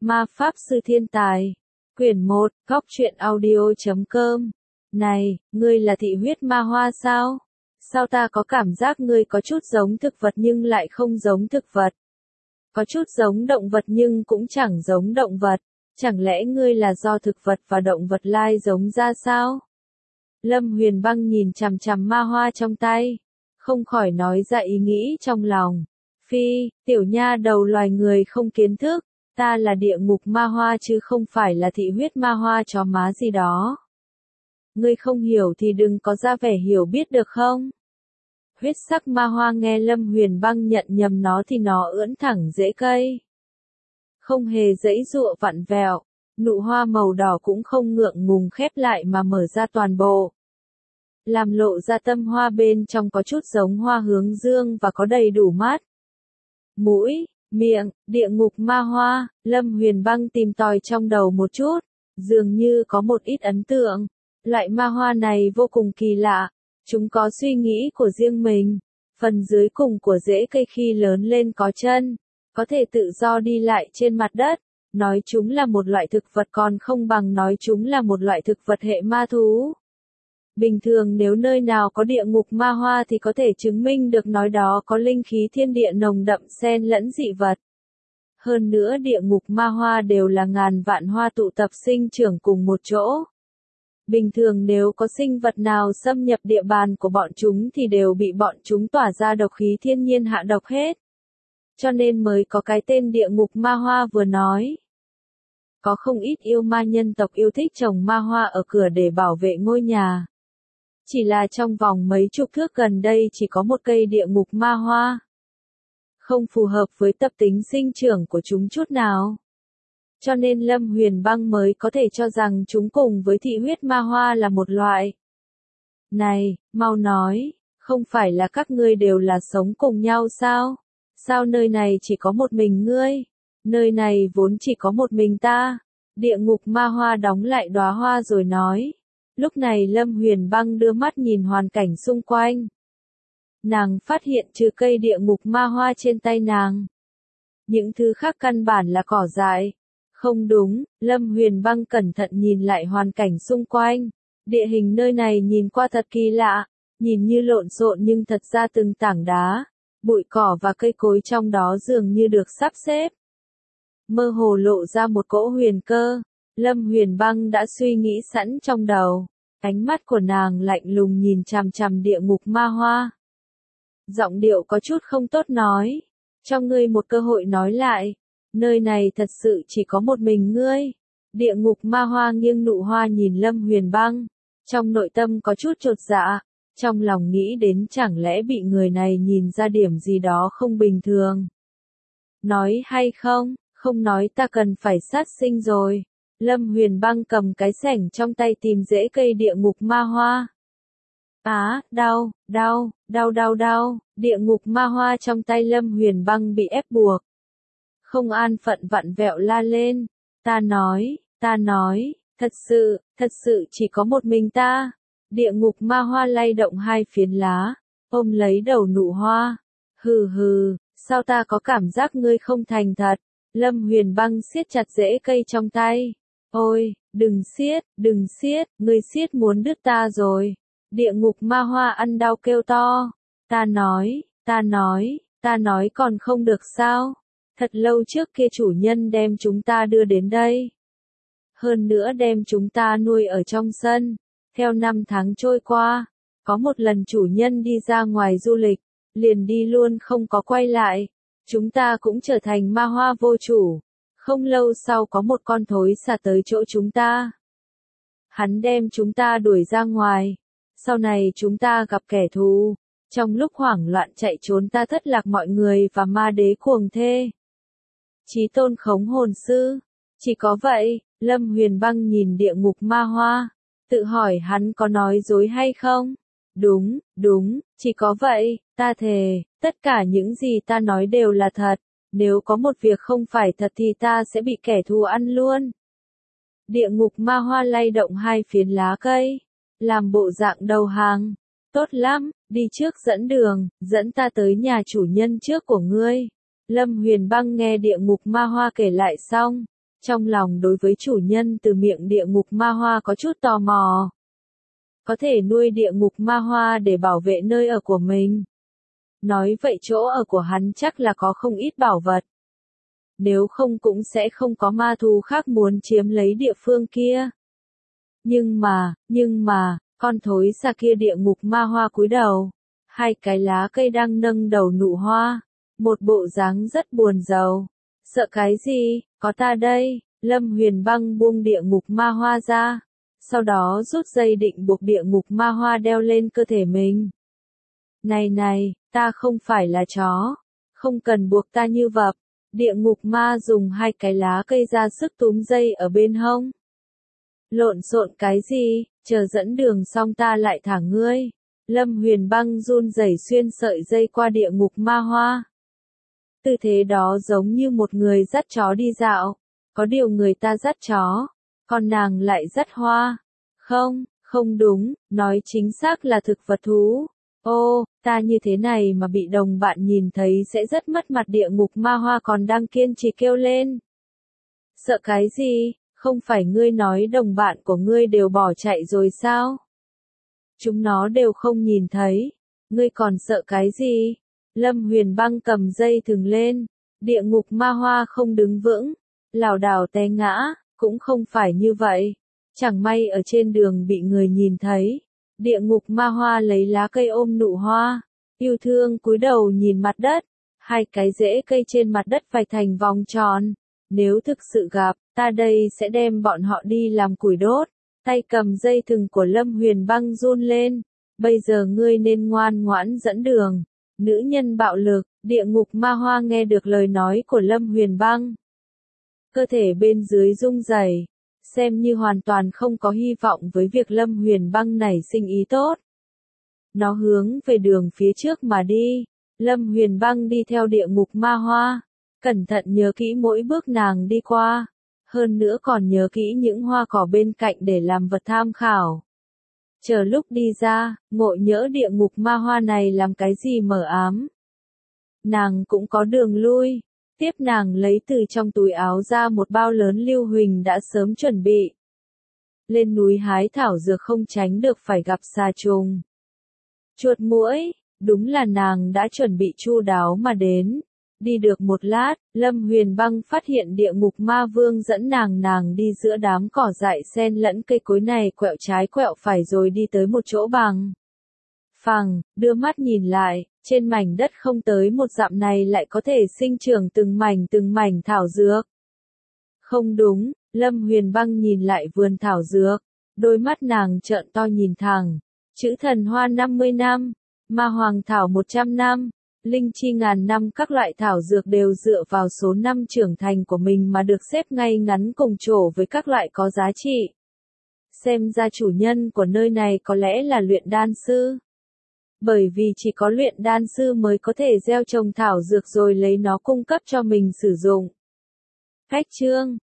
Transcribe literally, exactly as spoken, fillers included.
Ma Pháp Sư Thiên Tài. Quyển một, Góc truyện audio chấm com. Này, ngươi là thị huyết ma hoa sao? Sao ta có cảm giác ngươi có chút giống thực vật nhưng lại không giống thực vật? Có chút giống động vật nhưng cũng chẳng giống động vật. Chẳng lẽ ngươi là do thực vật và động vật lai giống ra sao? Lâm Huyền Băng nhìn chằm chằm ma hoa trong tay, không khỏi nói ra ý nghĩ trong lòng. Phi, tiểu nha đầu loài người không kiến thức, ta là địa ngục ma hoa chứ không phải là thị huyết ma hoa chó má gì đó. Ngươi không hiểu thì đừng có ra vẻ hiểu biết được không? Huyết sắc ma hoa nghe Lâm Huyền Băng nhận nhầm nó thì nó ưỡn thẳng rễ cây. Không hề giãy giụa vặn vẹo, nụ hoa màu đỏ cũng không ngượng ngùng khép lại mà mở ra toàn bộ. Làm lộ ra tâm hoa bên trong có chút giống hoa hướng dương và có đầy đủ mắt, mũi, miệng, địa ngục ma hoa. Lâm Huyền Băng tìm tòi trong đầu một chút, dường như có một ít ấn tượng. Loại ma hoa này vô cùng kỳ lạ, chúng có suy nghĩ của riêng mình. Phần dưới cùng của rễ cây khi lớn lên có chân, có thể tự do đi lại trên mặt đất. Nói chúng là một loại thực vật còn không bằng nói chúng là một loại thực vật hệ ma thú. Bình thường nếu nơi nào có địa ngục ma hoa thì có thể chứng minh được nói đó có linh khí thiên địa nồng đậm xen lẫn dị vật. Hơn nữa địa ngục ma hoa đều là ngàn vạn hoa tụ tập sinh trưởng cùng một chỗ. Bình thường nếu có sinh vật nào xâm nhập địa bàn của bọn chúng thì đều bị bọn chúng tỏa ra độc khí thiên nhiên hạ độc hết. Cho nên mới có cái tên địa ngục ma hoa vừa nói. Có không ít yêu ma nhân tộc yêu thích trồng ma hoa ở cửa để bảo vệ ngôi nhà. Chỉ là trong vòng mấy chục thước gần đây chỉ có một cây địa ngục ma hoa. Không phù hợp với tập tính sinh trưởng của chúng chút nào. Cho nên Lâm Huyền Băng mới có thể cho rằng chúng cùng với thị huyết ma hoa là một loại. Này, mau nói, không phải là các ngươi đều là sống cùng nhau sao? Sao nơi này chỉ có một mình ngươi? Nơi này vốn chỉ có một mình ta. Địa ngục ma hoa đóng lại đóa hoa rồi nói. Lúc này Lâm Huyền Băng đưa mắt nhìn hoàn cảnh xung quanh. Nàng phát hiện trừ cây địa ngục ma hoa trên tay nàng, những thứ khác căn bản là cỏ dại. Không đúng, Lâm Huyền Băng cẩn thận nhìn lại hoàn cảnh xung quanh. Địa hình nơi này nhìn qua thật kỳ lạ, nhìn như lộn xộn nhưng thật ra từng tảng đá, bụi cỏ và cây cối trong đó dường như được sắp xếp. Mơ hồ lộ ra một cỗ huyền cơ. Lâm Huyền Băng đã suy nghĩ sẵn trong đầu. Ánh mắt của nàng lạnh lùng nhìn chằm chằm địa ngục ma hoa. Giọng điệu có chút không tốt nói. Cho ngươi một cơ hội nói lại. Nơi này thật sự chỉ có một mình ngươi. Địa ngục ma hoa nghiêng nụ hoa nhìn Lâm Huyền Băng. Trong nội tâm có chút chột dạ. Trong lòng nghĩ đến chẳng lẽ bị người này nhìn ra điểm gì đó không bình thường. Nói hay không, không nói ta cần phải sát sinh rồi. Lâm Huyền Băng cầm cái xẻng trong tay tìm rễ cây địa ngục ma hoa. Á, à, đau, đau, đau đau đau, địa ngục ma hoa trong tay Lâm Huyền Băng bị ép buộc. Không an phận vặn vẹo la lên. Ta nói, ta nói, thật sự, thật sự chỉ có một mình ta. Địa ngục ma hoa lay động hai phiến lá, ôm lấy đầu nụ hoa. Hừ hừ, sao ta có cảm giác ngươi không thành thật? Lâm Huyền Băng siết chặt rễ cây trong tay. Ôi, đừng siết, đừng siết, ngươi siết muốn đứt ta rồi. Địa ngục ma hoa ăn đau kêu to. Ta nói, ta nói, ta nói còn không được sao? Thật lâu trước kia chủ nhân đem chúng ta đưa đến đây. Hơn nữa đem chúng ta nuôi ở trong sân. Theo năm tháng trôi qua, có một lần chủ nhân đi ra ngoài du lịch, liền đi luôn không có quay lại. Chúng ta cũng trở thành ma hoa vô chủ. Không lâu sau có một con thối xà tới chỗ chúng ta. Hắn đem chúng ta đuổi ra ngoài. Sau này chúng ta gặp kẻ thù. Trong lúc hoảng loạn chạy trốn ta thất lạc mọi người và ma đế cuồng thê. Chí tôn khống hồn sư. Chỉ có vậy, Lâm Huyền Băng nhìn địa ngục ma hoa. Tự hỏi hắn có nói dối hay không? Đúng, đúng, chỉ có vậy, ta thề, tất cả những gì ta nói đều là thật. Nếu có một việc không phải thật thì ta sẽ bị kẻ thù ăn luôn. Địa ngục ma hoa lay động hai phiến lá cây, làm bộ dạng đầu hàng. Tốt lắm, đi trước dẫn đường, dẫn ta tới nhà chủ nhân trước của ngươi. Lâm Huyền Băng nghe địa ngục ma hoa kể lại xong, Trong lòng đối với chủ nhân từ miệng địa ngục ma hoa có chút tò mò. Có thể nuôi địa ngục ma hoa để bảo vệ nơi ở của mình. Nói vậy chỗ ở của hắn chắc là có không ít bảo vật. Nếu không cũng sẽ không có ma thú khác muốn chiếm lấy địa phương kia. Nhưng mà, nhưng mà, con thối xa kia địa ngục ma hoa cúi đầu. Hai cái lá cây đang nâng đầu nụ hoa. Một bộ dáng rất buồn rầu. Sợ cái gì, có ta đây. Lâm Huyền Băng buông địa ngục ma hoa ra. Sau đó rút dây định buộc địa ngục ma hoa đeo lên cơ thể mình. Này này, ta không phải là chó. Không cần buộc ta như vậy. Địa ngục ma dùng hai cái lá cây ra sức túm dây ở bên hông. Lộn xộn cái gì, chờ dẫn đường xong ta lại thả ngươi. Lâm Huyền Băng run rẩy xuyên sợi dây qua địa ngục ma hoa. Tư thế đó giống như một người dắt chó đi dạo. Có điều người ta dắt chó, còn nàng lại dắt hoa. Không, không đúng, nói chính xác là thực vật thú. Ô, ta như thế này mà bị đồng bạn nhìn thấy sẽ rất mất mặt. Địa ngục ma hoa còn đang kiên trì kêu lên. Sợ cái gì, không phải ngươi nói đồng bạn của ngươi đều bỏ chạy rồi sao? Chúng nó đều không nhìn thấy, ngươi còn sợ cái gì? Lâm Huyền Băng cầm dây thừng lên, địa ngục ma hoa không đứng vững, lảo đảo té ngã, cũng không phải như vậy. Chẳng may ở trên đường bị người nhìn thấy. Địa ngục ma hoa lấy lá cây ôm nụ hoa, yêu thương cúi đầu nhìn mặt đất, hai cái rễ cây trên mặt đất vạch thành vòng tròn. Nếu thực sự gặp, ta đây sẽ đem bọn họ đi làm củi đốt. Tay cầm dây thừng của Lâm Huyền Băng run lên. Bây giờ ngươi nên ngoan ngoãn dẫn đường. Nữ nhân bạo lực, địa ngục ma hoa nghe được lời nói của Lâm Huyền Băng. Cơ thể bên dưới rung rẩy, xem như hoàn toàn không có hy vọng với việc Lâm Huyền Băng nảy sinh ý tốt. Nó hướng về đường phía trước mà đi. Lâm Huyền Băng đi theo địa ngục ma hoa, cẩn thận nhớ kỹ mỗi bước nàng đi qua. Hơn nữa còn nhớ kỹ những hoa cỏ bên cạnh để làm vật tham khảo. Chờ lúc đi ra, ngộ nhỡ địa ngục ma hoa này làm cái gì mờ ám. Nàng cũng có đường lui. Tiếp nàng lấy từ trong túi áo ra một bao lớn lưu huỳnh đã sớm chuẩn bị. Lên núi hái thảo dược không tránh được phải gặp xà trùng, chuột muỗi, đúng là nàng đã chuẩn bị chu đáo mà đến. Đi được một lát, Lâm Huyền Băng phát hiện địa ngục ma vương dẫn nàng nàng đi giữa đám cỏ dại xen lẫn cây cối này quẹo trái quẹo phải rồi đi tới một chỗ bằng phẳng, đưa mắt nhìn lại, trên mảnh đất không tới một dặm này lại có thể sinh trưởng từng mảnh từng mảnh thảo dược. Không đúng, Lâm Huyền Băng nhìn lại vườn thảo dược, đôi mắt nàng trợn to nhìn thẳng, chữ thần hoa năm mươi năm, ma hoàng thảo một trăm năm, linh chi ngàn năm, các loại thảo dược đều dựa vào số năm trưởng thành của mình mà được xếp ngay ngắn cùng chỗ với các loại có giá trị. Xem ra chủ nhân của nơi này có lẽ là luyện đan sư. Bởi vì chỉ có luyện đan sư mới có thể gieo trồng thảo dược rồi lấy nó cung cấp cho mình sử dụng. Cách chương